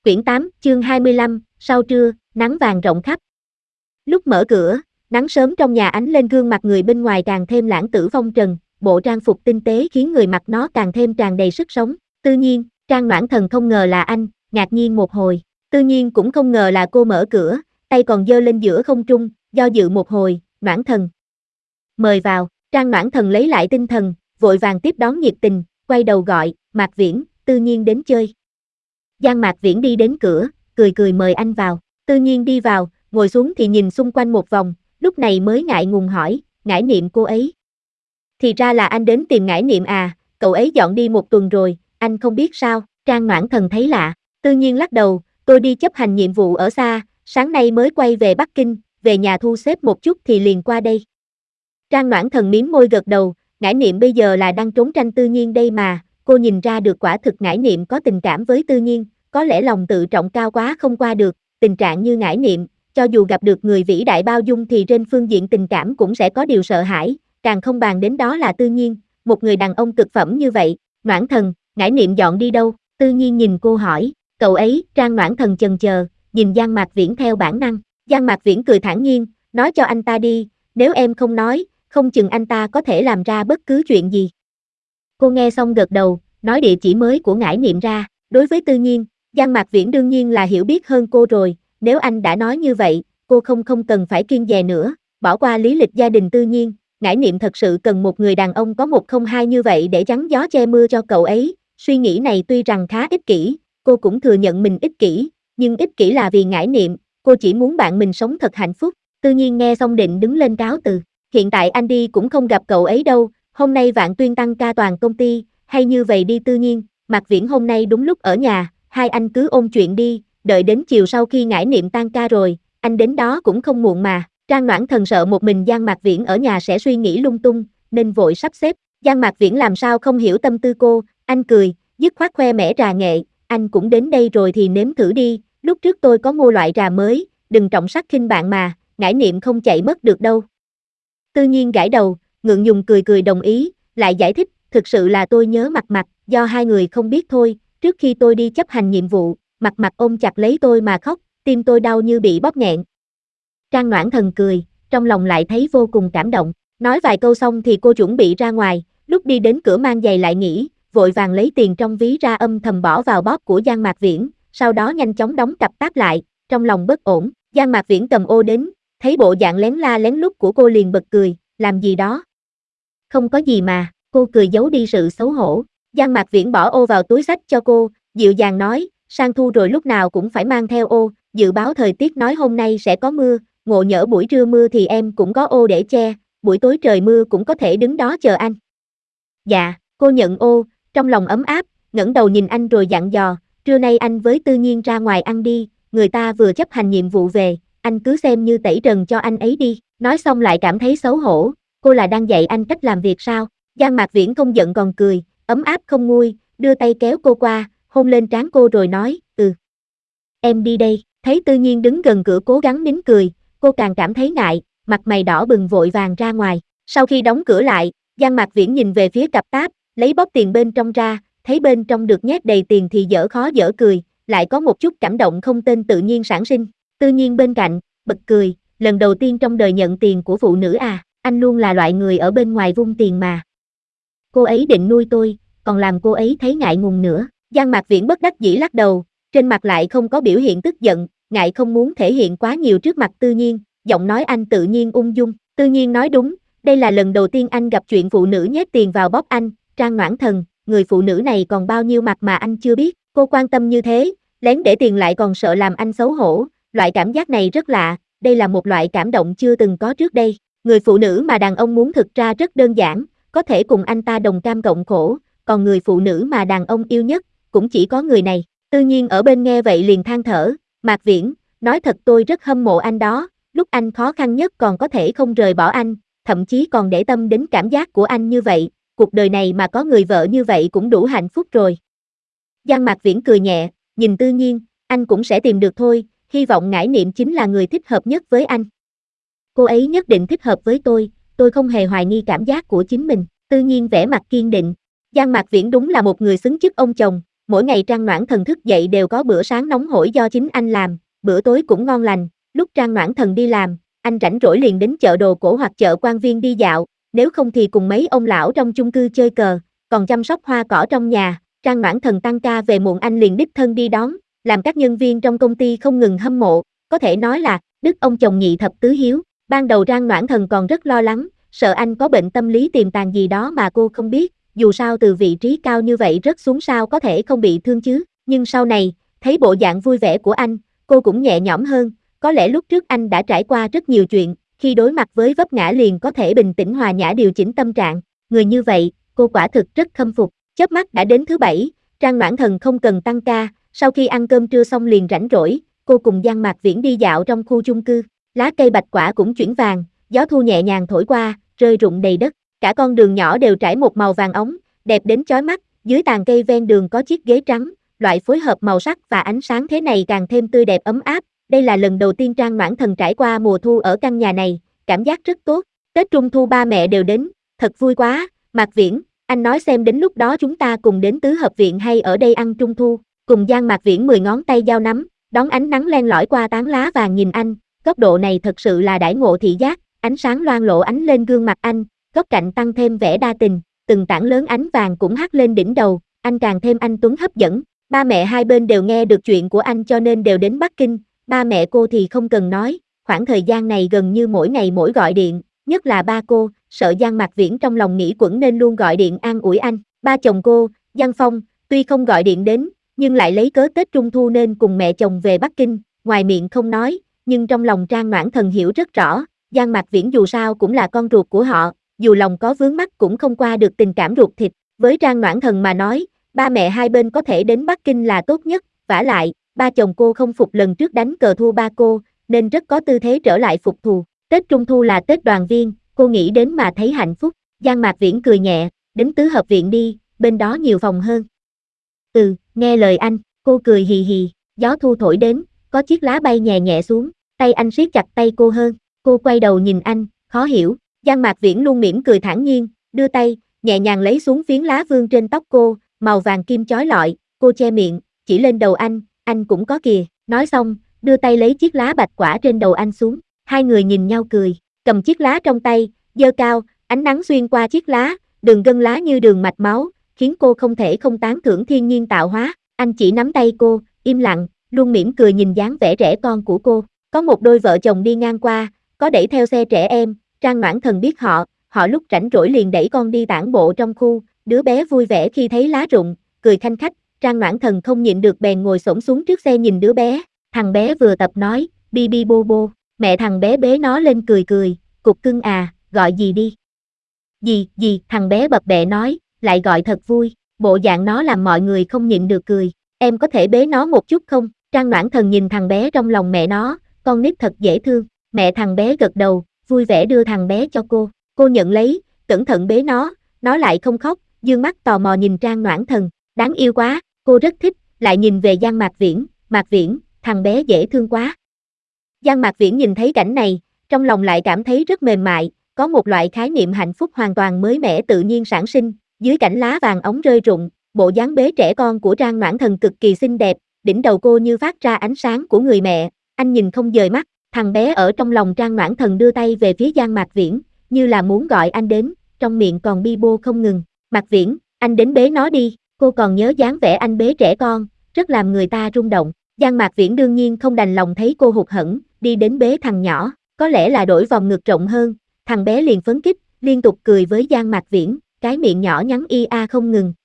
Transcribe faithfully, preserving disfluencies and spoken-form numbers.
Quyển tám, chương hai mươi lăm, sau trưa, nắng vàng rộng khắp. Lúc mở cửa, nắng sớm trong nhà ánh lên gương mặt người bên ngoài càng thêm lãng tử phong trần, bộ trang phục tinh tế khiến người mặc nó càng thêm tràn đầy sức sống. Tự nhiên, Trang Noãn Thần không ngờ là anh, ngạc nhiên một hồi. Tự nhiên cũng không ngờ là cô mở cửa, tay còn giơ lên giữa không trung, do dự một hồi, Noãn Thần. Mời vào, Trang Noãn Thần lấy lại tinh thần, vội vàng tiếp đón nhiệt tình, quay đầu gọi, Mạc Viễn, Tự nhiên đến chơi. Giang Mạc Viễn đi đến cửa, cười cười mời anh vào. Tự nhiên đi vào, ngồi xuống thì nhìn xung quanh một vòng, lúc này mới ngại ngùng hỏi, Ngải Niệm cô ấy. Thì ra là anh đến tìm Ngải Niệm à, cậu ấy dọn đi một tuần rồi, anh không biết sao? Trang Noãn Thần thấy lạ, Tự nhiên lắc đầu, tôi đi chấp hành nhiệm vụ ở xa, sáng nay mới quay về Bắc Kinh, về nhà thu xếp một chút thì liền qua đây. Trang Noãn Thần mím môi gật đầu, Ngải Niệm bây giờ là đang trốn tranh Tự nhiên đây mà. Cô nhìn ra được quả thực Ngải Niệm có tình cảm với Tự nhiên, có lẽ lòng tự trọng cao quá không qua được, tình trạng như Ngải Niệm, cho dù gặp được người vĩ đại bao dung thì trên phương diện tình cảm cũng sẽ có điều sợ hãi, càng không bàn đến đó là Tự nhiên, một người đàn ông cực phẩm như vậy. Noãn Thần, Ngải Niệm dọn đi đâu? Tự nhiên nhìn cô hỏi, cậu ấy. Trang Noãn Thần chần chờ, nhìn Giang Mạc Viễn theo bản năng. Giang Mạc Viễn cười thản nhiên, nói cho anh ta đi, nếu em không nói, không chừng anh ta có thể làm ra bất cứ chuyện gì. Cô nghe xong gật đầu, nói địa chỉ mới của Ngải Niệm ra. Đối với Tự nhiên, Giang Mạc Viễn đương nhiên là hiểu biết hơn cô rồi, nếu anh đã nói như vậy, cô không không cần phải kiêng dè nữa, bỏ qua lý lịch gia đình Tự nhiên, Ngải Niệm thật sự cần một người đàn ông có một không hai như vậy để chắn gió che mưa cho cậu ấy. Suy nghĩ này tuy rằng khá ích kỷ, cô cũng thừa nhận mình ích kỷ, nhưng ích kỷ là vì Ngải Niệm, cô chỉ muốn bạn mình sống thật hạnh phúc. Tự nhiên nghe xong định đứng lên cáo từ, hiện tại anh đi cũng không gặp cậu ấy đâu, hôm nay Vạn Tuyên tăng ca toàn công ty, hay như vậy đi Tự nhiên, Mạc Viễn hôm nay đúng lúc ở nhà, hai anh cứ ôn chuyện đi, đợi đến chiều sau khi Ngải Niệm tan ca rồi, anh đến đó cũng không muộn mà. Trang Noãn Thần sợ một mình Giang Mạc Viễn ở nhà sẽ suy nghĩ lung tung, nên vội sắp xếp. Giang Mạc Viễn làm sao không hiểu tâm tư cô, anh cười, dứt khoát khoe mẽ trà nghệ, anh cũng đến đây rồi thì nếm thử đi, lúc trước tôi có mua loại trà mới, đừng trọng sắc khinh bạn mà, Ngải Niệm không chạy mất được đâu. Tự nhiên gãi đầu, ngượng ngùng cười cười đồng ý, lại giải thích, thực sự là tôi nhớ Mặt Mặt, do hai người không biết thôi, trước khi tôi đi chấp hành nhiệm vụ, Mặt Mặt ôm chặt lấy tôi mà khóc, tim tôi đau như bị bóp nghẹn. Trang Noãn Thần cười, trong lòng lại thấy vô cùng cảm động, nói vài câu xong thì cô chuẩn bị ra ngoài, lúc đi đến cửa mang giày lại nghỉ, vội vàng lấy tiền trong ví ra âm thầm bỏ vào bóp của Giang Mạc Viễn, sau đó nhanh chóng đóng cặp táp lại, trong lòng bất ổn. Giang Mạc Viễn cầm ô đến, thấy bộ dạng lén la lén lút của cô liền bật cười, làm gì đó? Không có gì mà, cô cười giấu đi sự xấu hổ. Giang Mạc Viễn bỏ ô vào túi xách cho cô, dịu dàng nói, sang thu rồi lúc nào cũng phải mang theo ô, dự báo thời tiết nói hôm nay sẽ có mưa, ngộ nhỡ buổi trưa mưa thì em cũng có ô để che, buổi tối trời mưa cũng có thể đứng đó chờ anh. Dạ, cô nhận ô, trong lòng ấm áp, ngẩng đầu nhìn anh rồi dặn dò, trưa nay anh với Tự nhiên ra ngoài ăn đi, người ta vừa chấp hành nhiệm vụ về, anh cứ xem như tẩy trần cho anh ấy đi. Nói xong lại cảm thấy xấu hổ, cô là đang dạy anh cách làm việc sao? Giang Mạc Viễn không giận còn cười, ấm áp không nguôi, đưa tay kéo cô qua, hôn lên trán cô rồi nói, ừ. Em đi đây, thấy Tự nhiên đứng gần cửa cố gắng nín cười, cô càng cảm thấy ngại, mặt mày đỏ bừng vội vàng ra ngoài. Sau khi đóng cửa lại, Giang Mạc Viễn nhìn về phía cặp táp, lấy bóp tiền bên trong ra, thấy bên trong được nhét đầy tiền thì dở khó dở cười, lại có một chút cảm động không tên tự nhiên sản sinh. Tự nhiên bên cạnh, bật cười, lần đầu tiên trong đời nhận tiền của phụ nữ à, anh luôn là loại người ở bên ngoài vung tiền mà. Cô ấy định nuôi tôi, còn làm cô ấy thấy ngại ngùng nữa. Giang Mạc Viễn bất đắc dĩ lắc đầu, trên mặt lại không có biểu hiện tức giận, ngại không muốn thể hiện quá nhiều trước mặt Tự nhiên, giọng nói anh tự nhiên ung dung. Tự nhiên nói đúng, đây là lần đầu tiên anh gặp chuyện phụ nữ nhét tiền vào bóp anh. Trang Noãn Thần, người phụ nữ này còn bao nhiêu mặt mà anh chưa biết, cô quan tâm như thế, lén để tiền lại còn sợ làm anh xấu hổ, loại cảm giác này rất lạ, đây là một loại cảm động chưa từng có trước đây. Người phụ nữ mà đàn ông muốn thực ra rất đơn giản, có thể cùng anh ta đồng cam cộng khổ, còn người phụ nữ mà đàn ông yêu nhất, cũng chỉ có người này. Tự nhiên ở bên nghe vậy liền than thở, Mạc Viễn, nói thật tôi rất hâm mộ anh đó, lúc anh khó khăn nhất còn có thể không rời bỏ anh, thậm chí còn để tâm đến cảm giác của anh như vậy, cuộc đời này mà có người vợ như vậy cũng đủ hạnh phúc rồi. Giang Mạc Viễn cười nhẹ, nhìn Tự nhiên, anh cũng sẽ tìm được thôi, hy vọng Ngải Niệm chính là người thích hợp nhất với anh. Cô ấy nhất định thích hợp với tôi, tôi không hề hoài nghi cảm giác của chính mình. Tự nhiên vẻ mặt kiên định. Giang Mạc Viễn đúng là một người xứng chức ông chồng, mỗi ngày Trang Noãn Thần thức dậy đều có bữa sáng nóng hổi do chính anh làm, bữa tối cũng ngon lành, lúc Trang Noãn Thần đi làm, anh rảnh rỗi liền đến chợ đồ cổ hoặc chợ Quan Viên đi dạo, nếu không thì cùng mấy ông lão trong chung cư chơi cờ, còn chăm sóc hoa cỏ trong nhà. Trang Noãn Thần tăng ca về muộn anh liền đích thân đi đón, làm các nhân viên trong công ty không ngừng hâm mộ, có thể nói là đức ông chồng nhị thập tứ hiếu. Ban đầu Trang Noãn Thần còn rất lo lắng, sợ anh có bệnh tâm lý tiềm tàng gì đó mà cô không biết, dù sao từ vị trí cao như vậy rớt xuống sao có thể không bị thương chứ, nhưng sau này, thấy bộ dạng vui vẻ của anh, cô cũng nhẹ nhõm hơn, có lẽ lúc trước anh đã trải qua rất nhiều chuyện, khi đối mặt với vấp ngã liền có thể bình tĩnh hòa nhã điều chỉnh tâm trạng, người như vậy, cô quả thực rất khâm phục. Chớp mắt đã đến thứ bảy, Trang Noãn Thần không cần tăng ca, sau khi ăn cơm trưa xong liền rảnh rỗi, cô cùng Giang Mạc Viễn đi dạo trong khu chung cư, lá cây bạch quả cũng chuyển vàng, gió thu nhẹ nhàng thổi qua, rơi rụng đầy đất, cả con đường nhỏ đều trải một màu vàng óng, đẹp đến chói mắt, dưới tàn cây ven đường có chiếc ghế trắng, loại phối hợp màu sắc và ánh sáng thế này càng thêm tươi đẹp ấm áp, đây là lần đầu tiên Trang Noãn Thần trải qua mùa thu ở căn nhà này, cảm giác rất tốt, Tết Trung Thu ba mẹ đều đến, thật vui quá, Mạc Viễn, anh nói xem đến lúc đó chúng ta cùng đến tứ hợp viện hay ở đây ăn Trung Thu, cùng Giang Mạc Viễn mười ngón tay giao nắm, đón ánh nắng len lỏi qua tán lá vàng nhìn anh, góc độ này thật sự là đãi ngộ thị giác, ánh sáng loang lổ ánh lên gương mặt anh, góc cạnh tăng thêm vẻ đa tình, từng tảng lớn ánh vàng cũng hắt lên đỉnh đầu, anh càng thêm anh tuấn hấp dẫn, ba mẹ hai bên đều nghe được chuyện của anh cho nên đều đến Bắc Kinh, ba mẹ cô thì không cần nói, khoảng thời gian này gần như mỗi ngày mỗi gọi điện, nhất là ba cô, sợ Giang Mạc Viễn trong lòng nghĩ quẩn nên luôn gọi điện an ủi anh, ba chồng cô, Giang Phong, tuy không gọi điện đến, nhưng lại lấy cớ Tết Trung Thu nên cùng mẹ chồng về Bắc Kinh, ngoài miệng không nói, nhưng trong lòng Trang Noãn Thần hiểu rất rõ, Giang Mạc Viễn dù sao cũng là con ruột của họ, dù lòng có vướng mắc cũng không qua được tình cảm ruột thịt, với Trang Noãn Thần mà nói, ba mẹ hai bên có thể đến Bắc Kinh là tốt nhất, vả lại, ba chồng cô không phục lần trước đánh cờ thua ba cô, nên rất có tư thế trở lại phục thù, Tết Trung Thu là Tết đoàn viên, cô nghĩ đến mà thấy hạnh phúc, Giang Mạc Viễn cười nhẹ, đến tứ hợp viện đi, bên đó nhiều phòng hơn. Ừ, nghe lời anh, cô cười hì hì, gió thu thổi đến, có chiếc lá bay nhẹ nhẹ xuống, tay anh siết chặt tay cô hơn, cô quay đầu nhìn anh, khó hiểu, Giang Mạc Viễn luôn mỉm cười thản nhiên, đưa tay, nhẹ nhàng lấy xuống phiến lá vương trên tóc cô, màu vàng kim chói lọi, cô che miệng, chỉ lên đầu anh, anh cũng có kìa, nói xong, đưa tay lấy chiếc lá bạch quả trên đầu anh xuống, hai người nhìn nhau cười, cầm chiếc lá trong tay, giơ cao, ánh nắng xuyên qua chiếc lá, đường gân lá như đường mạch máu, khiến cô không thể không tán thưởng thiên nhiên tạo hóa, anh chỉ nắm tay cô, im lặng, luôn mỉm cười nhìn dáng vẻ trẻ con của cô, có một đôi vợ chồng đi ngang qua, có đẩy theo xe trẻ em, Trang Noãn Thần biết họ, họ lúc rảnh rỗi liền đẩy con đi tản bộ trong khu, đứa bé vui vẻ khi thấy lá rụng, cười khanh khách, Trang Noãn Thần không nhịn được bèn ngồi xổm xuống trước xe nhìn đứa bé, thằng bé vừa tập nói, bi bi bô bô, mẹ thằng bé bế nó lên cười cười, cục cưng à, gọi gì đi. Gì, gì, thằng bé bập bẹ nói, lại gọi thật vui, bộ dạng nó làm mọi người không nhịn được cười, em có thể bế nó một chút không, Trang Noãn Thần nhìn thằng bé trong lòng mẹ nó, con nít thật dễ thương, mẹ thằng bé gật đầu, vui vẻ đưa thằng bé cho cô, cô nhận lấy, cẩn thận bế nó, nó lại không khóc, dương mắt tò mò nhìn Trang Noãn Thần, đáng yêu quá, cô rất thích, lại nhìn về Giang Mạc Viễn, Mạc Viễn, thằng bé dễ thương quá. Giang Mạc Viễn nhìn thấy cảnh này, trong lòng lại cảm thấy rất mềm mại, có một loại khái niệm hạnh phúc hoàn toàn mới mẻ tự nhiên sản sinh, dưới cảnh lá vàng óng rơi rụng, bộ dáng bế trẻ con của Trang Noãn Thần cực kỳ xinh đẹp, đỉnh đầu cô như phát ra ánh sáng của người mẹ, anh nhìn không rời mắt, thằng bé ở trong lòng Trang Noãn Thần đưa tay về phía Giang Mạc Viễn, như là muốn gọi anh đến, trong miệng còn bi bô không ngừng, Mạc Viễn, anh đến bế nó đi, cô còn nhớ dáng vẻ anh bế trẻ con, rất làm người ta rung động, Giang Mạc Viễn đương nhiên không đành lòng thấy cô hụt hẫng, đi đến bế thằng nhỏ, có lẽ là đổi vòng ngực rộng hơn, thằng bé liền phấn khích, liên tục cười với Giang Mạc Viễn, cái miệng nhỏ nhắn i a không ngừng,